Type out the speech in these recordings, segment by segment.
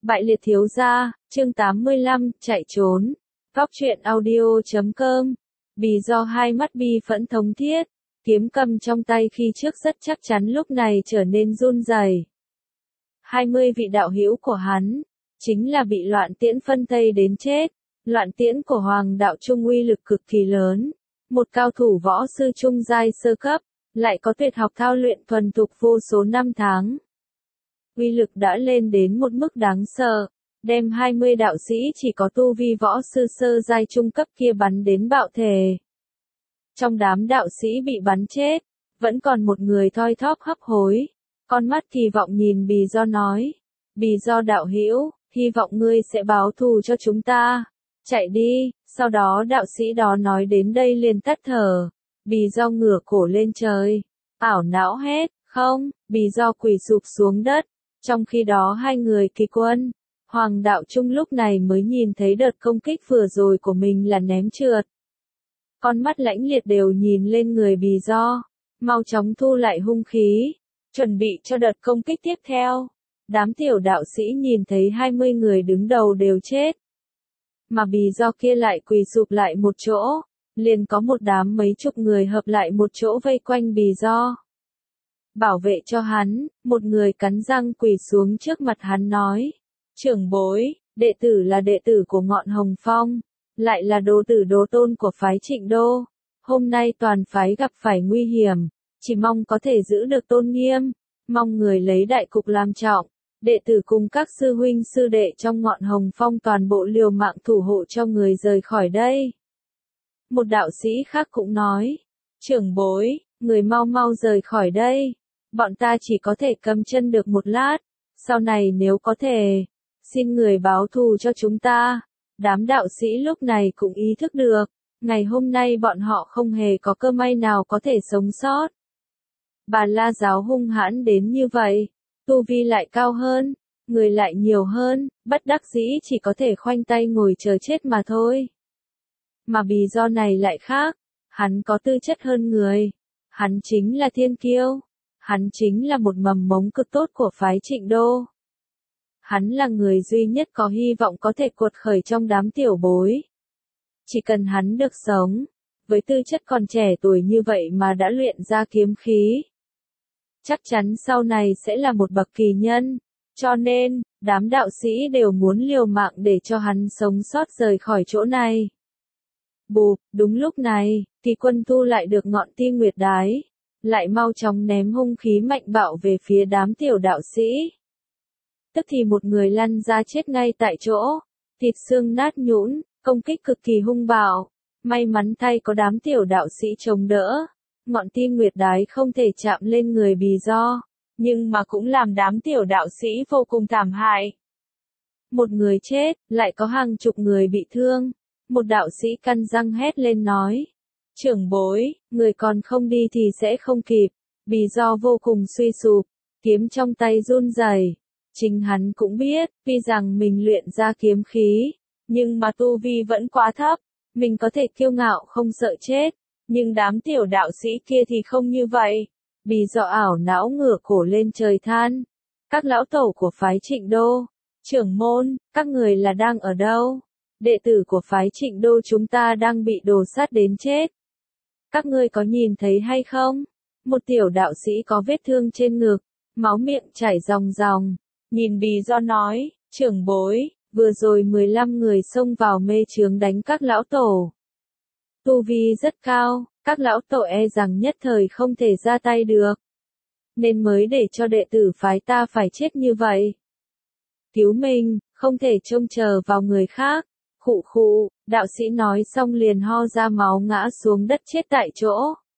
Bại liệt thiếu gia, chương 85, chạy trốn. Góc truyện audio.com. Bì do hai mắt bi phẫn thống thiết, kiếm cầm trong tay khi trước rất chắc chắn lúc này trở nên run rẩy. 20 vị đạo hữu của hắn, chính là bị loạn tiễn phân thây đến chết. Loạn tiễn của Hoàng đạo Trung uy lực cực kỳ lớn, một cao thủ võ sư trung giai sơ cấp, lại có tuyệt học thao luyện thuần thục vô số năm tháng. Uy lực đã lên đến một mức đáng sợ, đem 20 đạo sĩ chỉ có tu vi võ sư sơ giai trung cấp kia bắn đến bạo thể. Trong đám đạo sĩ bị bắn chết, vẫn còn một người thoi thóp hấp hối, con mắt kỳ vọng nhìn Bì Do nói, Bì Do đạo hữu, hy vọng ngươi sẽ báo thù cho chúng ta, chạy đi. Sau đó đạo sĩ đó nói đến đây liền tắt thở, Bì Do ngửa cổ lên trời, ảo não hét, không, Bì Do quỳ sụp xuống đất. Trong khi đó hai người Kỳ Quân, Hoàng đạo Trung lúc này mới nhìn thấy đợt công kích vừa rồi của mình là ném trượt. Con mắt lãnh liệt đều nhìn lên người Bì Do, mau chóng thu lại hung khí, chuẩn bị cho đợt công kích tiếp theo. Đám tiểu đạo sĩ nhìn thấy 20 người đứng đầu đều chết, mà Bì Do kia lại quỳ sụp lại một chỗ, liền có một đám mấy chục người hợp lại một chỗ vây quanh Bì Do. Bảo vệ cho hắn, một người cắn răng quỳ xuống trước mặt hắn nói, trưởng bối, đệ tử là đệ tử của Ngọn Hồng Phong, lại là đồ tử đồ tôn của phái Trịnh Đô, hôm nay toàn phái gặp phải nguy hiểm, chỉ mong có thể giữ được tôn nghiêm, mong người lấy đại cục làm trọng, đệ tử cùng các sư huynh sư đệ trong Ngọn Hồng Phong toàn bộ liều mạng thủ hộ cho người rời khỏi đây. Một đạo sĩ khác cũng nói, trưởng bối, người mau mau rời khỏi đây. Bọn ta chỉ có thể cầm chân được một lát, sau này nếu có thể, xin người báo thù cho chúng ta. Đám đạo sĩ lúc này cũng ý thức được, ngày hôm nay bọn họ không hề có cơ may nào có thể sống sót. Bà La giáo hung hãn đến như vậy, tu vi lại cao hơn, người lại nhiều hơn, bất đắc dĩ chỉ có thể khoanh tay ngồi chờ chết mà thôi. Mà Bì Do này lại khác, hắn có tư chất hơn người, hắn chính là thiên kiêu. Hắn chính là một mầm mống cực tốt của phái Trịnh Đô. Hắn là người duy nhất có hy vọng có thể cuột khởi trong đám tiểu bối. Chỉ cần hắn được sống, với tư chất còn trẻ tuổi như vậy mà đã luyện ra kiếm khí, chắc chắn sau này sẽ là một bậc kỳ nhân. Cho nên, đám đạo sĩ đều muốn liều mạng để cho hắn sống sót rời khỏi chỗ này. Bụp, đúng lúc này, Kỳ Quân thu lại được ngọn ti nguyệt đái, lại mau chóng ném hung khí mạnh bạo về phía đám tiểu đạo sĩ. Tức thì một người lăn ra chết ngay tại chỗ, thịt xương nát nhũn, công kích cực kỳ hung bạo. May mắn thay có đám tiểu đạo sĩ chống đỡ, ngọn ti nguyệt đái không thể chạm lên người Bì Do, nhưng mà cũng làm đám tiểu đạo sĩ vô cùng thảm hại. Một người chết, lại có hàng chục người bị thương. Một đạo sĩ căn răng hét lên nói, trưởng bối, người còn không đi thì sẽ không kịp. Bì Do vô cùng suy sụp, kiếm trong tay run rẩy. Chính hắn cũng biết, tuy rằng mình luyện ra kiếm khí, nhưng mà tu vi vẫn quá thấp, mình có thể kiêu ngạo không sợ chết, nhưng đám tiểu đạo sĩ kia thì không như vậy. Bì Do ảo não ngửa cổ lên trời than, các lão tổ của phái Trịnh Đô, trưởng môn, các người là đang ở đâu? Đệ tử của phái Trịnh Đô chúng ta đang bị đổ sát đến chết. Các ngươi có nhìn thấy hay không? Một tiểu đạo sĩ có vết thương trên ngực, máu miệng chảy ròng ròng, nhìn Bì Do nói, trưởng bối, vừa rồi 15 người xông vào mê chướng đánh các lão tổ. Tu vi rất cao, các lão tổ e rằng nhất thời không thể ra tay được, nên mới để cho đệ tử phái ta phải chết như vậy. Cứu mình, không thể trông chờ vào người khác. Khụ khụ, đạo sĩ nói xong liền ho ra máu ngã xuống đất chết tại chỗ.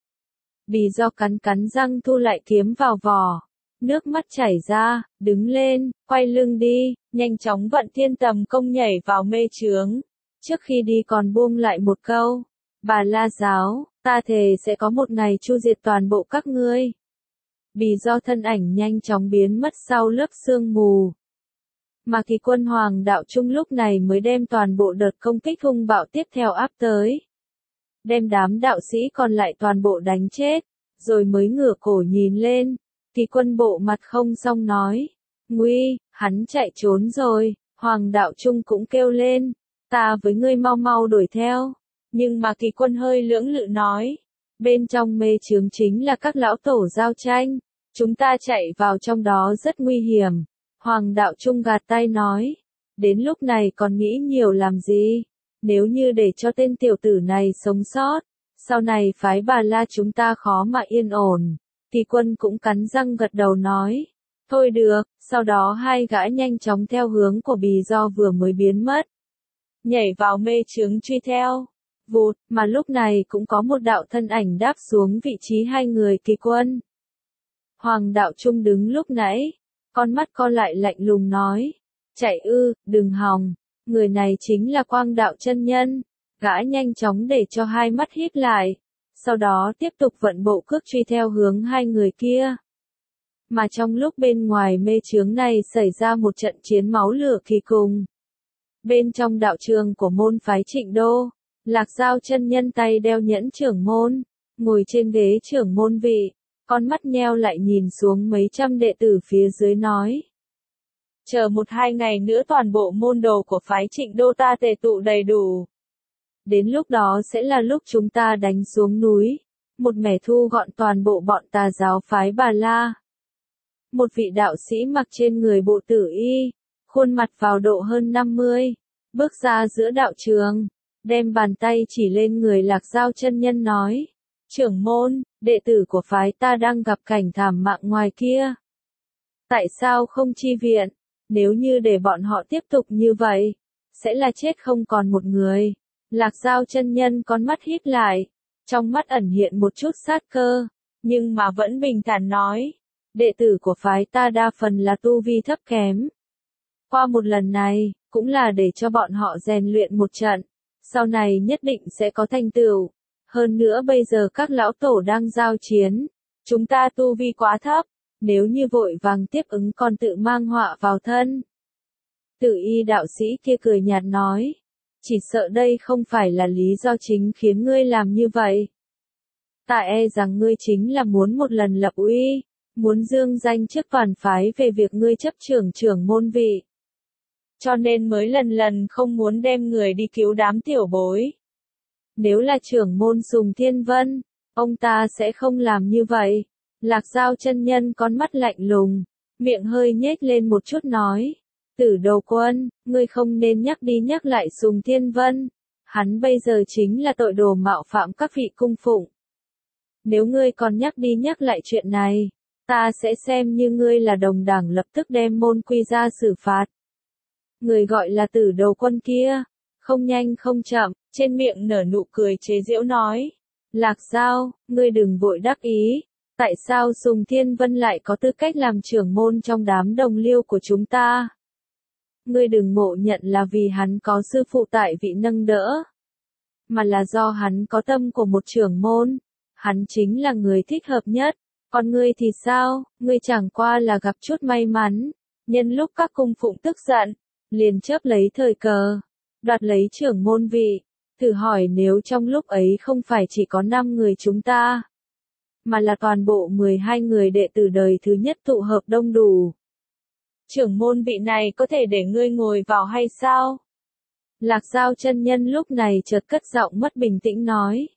Bì Do cắn cắn răng thu lại kiếm vào vỏ, nước mắt chảy ra, đứng lên, quay lưng đi, nhanh chóng vận thiên tầm công nhảy vào mê chướng. Trước khi đi còn buông lại một câu, bà La giáo, ta thề sẽ có một ngày chu diệt toàn bộ các ngươi. Bì Do thân ảnh nhanh chóng biến mất sau lớp sương mù. Mà Kỳ Quân Hoàng đạo Trung lúc này mới đem toàn bộ đợt công kích hung bạo tiếp theo áp tới. Đem đám đạo sĩ còn lại toàn bộ đánh chết, rồi mới ngửa cổ nhìn lên. Kỳ Quân bộ mặt không xong nói, nguy, Hắn chạy trốn rồi, Hoàng đạo trung cũng kêu lên, ta với ngươi mau mau đuổi theo. Nhưng mà Kỳ Quân hơi lưỡng lự nói, bên trong mê chướng chính là các lão tổ giao tranh, chúng ta chạy vào trong đó rất nguy hiểm. Hoàng đạo trung gạt tay nói, đến lúc này còn nghĩ nhiều làm gì, nếu như để cho tên tiểu tử này sống sót, sau này phái Bà La chúng ta khó mà yên ổn. Kỳ Quân cũng cắn răng gật đầu nói, thôi được, sau đó hai gã nhanh chóng theo hướng của Bì Do vừa mới biến mất. Nhảy vào mê chướng truy theo. Vụt, mà lúc này cũng có một đạo thân ảnh đáp xuống vị trí hai người Kỳ Quân. Hoàng đạo trung đứng lúc nãy, con mắt co lại lạnh lùng nói, chạy ư, đừng hòng, người này chính là Quang đạo chân nhân. Gã nhanh chóng để cho hai mắt híp lại, sau đó tiếp tục vận bộ cước truy theo hướng hai người kia. Mà trong lúc bên ngoài mê chướng này xảy ra một trận chiến máu lửa kỳ cùng. Bên trong đạo trường của môn phái Trịnh Đô, Lạc Giao chân nhân tay đeo nhẫn trưởng môn, ngồi trên ghế trưởng môn vị, con mắt nheo lại nhìn xuống mấy trăm đệ tử phía dưới nói. Chờ 1-2 ngày nữa toàn bộ môn đồ của phái Trịnh Đô ta tề tụ đầy đủ. Đến lúc đó sẽ là lúc chúng ta đánh xuống núi, một mẻ thu gọn toàn bộ bọn tà giáo phái Bà La. Một vị đạo sĩ mặc trên người bộ tử y, khuôn mặt vào độ hơn 50, bước ra giữa đạo trường, đem bàn tay chỉ lên người Lạc Giao chân nhân nói, trưởng môn, đệ tử của phái ta đang gặp cảnh thảm mạng ngoài kia. Tại sao không chi viện, nếu như để bọn họ tiếp tục như vậy, sẽ là chết không còn một người. Lạc Giao chân nhân con mắt híp lại, trong mắt ẩn hiện một chút sát cơ, nhưng mà vẫn bình thản nói, đệ tử của phái ta đa phần là tu vi thấp kém. Qua một lần này, cũng là để cho bọn họ rèn luyện một trận, sau này nhất định sẽ có thành tựu. Hơn nữa bây giờ các lão tổ đang giao chiến, chúng ta tu vi quá thấp, nếu như vội vàng tiếp ứng còn tự mang họa vào thân. Tử y đạo sĩ kia cười nhạt nói, chỉ sợ đây không phải là lý do chính khiến ngươi làm như vậy. Ta e rằng ngươi chính là muốn một lần lập uy, muốn dương danh trước toàn phái về việc ngươi chấp trưởng môn vị. Cho nên mới lần lần không muốn đem người đi cứu đám tiểu bối. Nếu là trưởng môn Sùng Thiên Vân, ông ta sẽ không làm như vậy. Lạc Giao chân nhân con mắt lạnh lùng, miệng hơi nhếch lên một chút nói. Tử Đầu Quân, ngươi không nên nhắc đi nhắc lại Sùng Thiên Vân. Hắn bây giờ chính là tội đồ mạo phạm các vị cung phụng. Nếu ngươi còn nhắc đi nhắc lại chuyện này, ta sẽ xem như ngươi là đồng đảng lập tức đem môn quy ra xử phạt. Người gọi là Tử Đầu Quân kia, không nhanh không chậm, trên miệng nở nụ cười chế giễu nói. Lạc Giao, ngươi đừng vội đắc ý, tại sao Sùng Thiên Vân lại có tư cách làm trưởng môn trong đám đồng liêu của chúng ta? Ngươi đừng ngộ nhận là vì hắn có sư phụ tại vị nâng đỡ, mà là do hắn có tâm của một trưởng môn, hắn chính là người thích hợp nhất. Còn ngươi thì sao, ngươi chẳng qua là gặp chút may mắn, nhân lúc các cung phụng tức giận, liền chớp lấy thời cờ, đoạt lấy trưởng môn vị. Thử hỏi nếu trong lúc ấy không phải chỉ có 5 người chúng ta, mà là toàn bộ 12 người đệ tử đời thứ nhất tụ hợp đông đủ. Trưởng môn vị này có thể để ngươi ngồi vào hay sao? Lạc Giao chân nhân lúc này chợt cất giọng mất bình tĩnh nói.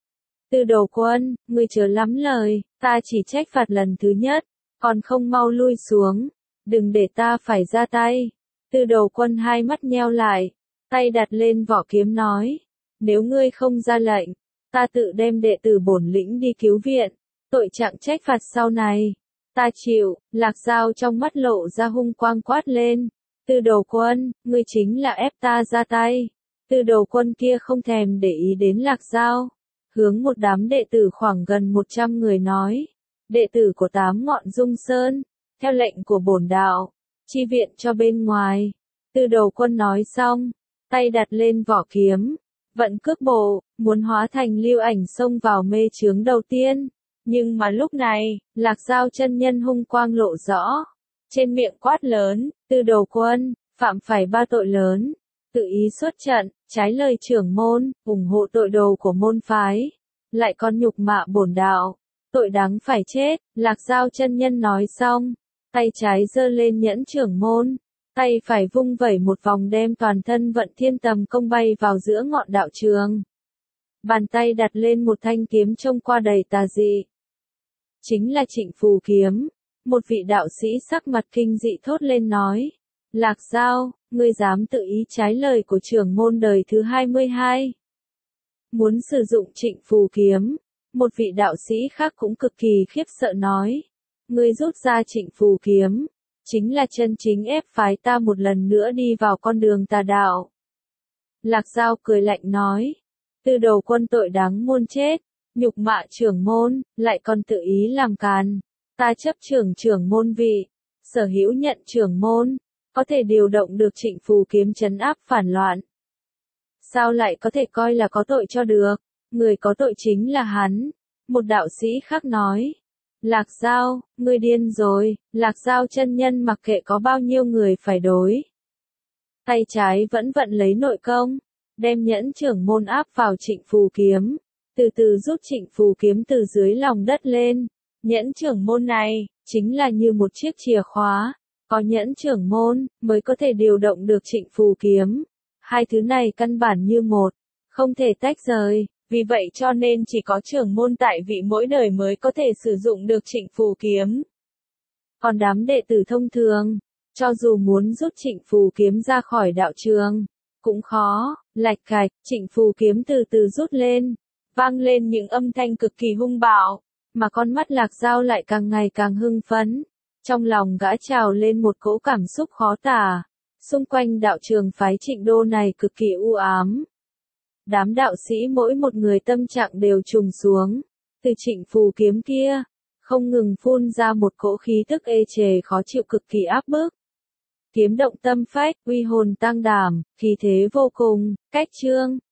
Từ Đầu Quân, ngươi chớ lắm lời, ta chỉ trách phạt lần thứ nhất, còn không mau lui xuống, đừng để ta phải ra tay. Từ Đầu Quân hai mắt nheo lại, tay đặt lên vỏ kiếm nói, nếu ngươi không ra lệnh, ta tự đem đệ tử bổn lĩnh đi cứu viện, tội trạng trách phạt sau này, ta chịu. Lạc Giao trong mắt lộ ra hung quang quát lên, Từ Đầu Quân, ngươi chính là ép ta ra tay. Từ Đầu Quân kia không thèm để ý đến Lạc Giao, hướng một đám đệ tử khoảng gần 100 người nói, đệ tử của 8 ngọn Dung Sơn, theo lệnh của bổn đạo, chi viện cho bên ngoài. Từ Đầu Quân nói xong, tay đặt lên vỏ kiếm, vận cước bộ, muốn hóa thành lưu ảnh xông vào mê chướng đầu tiên. Nhưng mà lúc này, Lạc Giao chân nhân hung quang lộ rõ, trên miệng quát lớn, Từ Đầu Quân, phạm phải 3 tội lớn, tự ý xuất trận, trái lời trưởng môn, ủng hộ tội đồ của môn phái, lại còn nhục mạ bổn đạo, tội đáng phải chết. Lạc Giao chân nhân nói xong, tay trái giơ lên nhẫn trưởng môn, tay phải vung vẩy một vòng đem toàn thân vận thiên tầm công bay vào giữa ngọn đạo trường. Bàn tay đặt lên một thanh kiếm trông qua đầy tà dị. Chính là Trịnh Phù kiếm. Một vị đạo sĩ sắc mặt kinh dị thốt lên nói. Lạc Dao, ngươi dám tự ý trái lời của trưởng môn đời thứ 22. Muốn sử dụng Trịnh Phù kiếm. Một vị đạo sĩ khác cũng cực kỳ khiếp sợ nói. Ngươi rút ra Trịnh Phù kiếm. Chính là chân chính ép phái ta một lần nữa đi vào con đường tà đạo. Lạc Dao cười lạnh nói. Tư Đồ Quân tội đáng muôn chết. Nhục mạ trưởng môn, lại còn tự ý làm càn. Ta chấp trưởng môn vị. Sở hữu nhận trưởng môn. Có thể điều động được Trịnh Phù kiếm trấn áp phản loạn. Sao lại có thể coi là có tội cho được? Người có tội chính là hắn. Một đạo sĩ khác nói. Lạc Dao, ngươi điên rồi. Lạc Dao chân nhân mặc kệ có bao nhiêu người phải đối. Tay trái vẫn vận lấy nội công. Đem nhẫn trưởng môn áp vào Trịnh Phù kiếm. Từ từ rút Trịnh Phù kiếm từ dưới lòng đất lên. Nhẫn trưởng môn này, chính là như một chiếc chìa khóa. Có nhẫn trưởng môn, mới có thể điều động được Trịnh Phù kiếm. Hai thứ này căn bản như một, không thể tách rời. Vì vậy cho nên chỉ có trưởng môn tại vị mỗi đời mới có thể sử dụng được Trịnh Phù kiếm. Còn đám đệ tử thông thường, cho dù muốn rút Trịnh Phù kiếm ra khỏi đạo trường, cũng khó. Lạch cạch, Trịnh Phù kiếm từ từ rút lên, vang lên những âm thanh cực kỳ hung bạo, mà con mắt Lạc Dao lại càng ngày càng hưng phấn. Trong lòng gã trào lên một cỗ cảm xúc khó tả. Xung quanh đạo trường phái Trịnh Đô này cực kỳ u ám. Đám đạo sĩ mỗi một người tâm trạng đều trùng xuống. Từ Trịnh Phù kiếm kia, không ngừng phun ra một cỗ khí tức ê chề khó chịu cực kỳ áp bức. Kiếm động tâm phách, uy hồn tăng đảm, khí thế vô cùng. Cách chương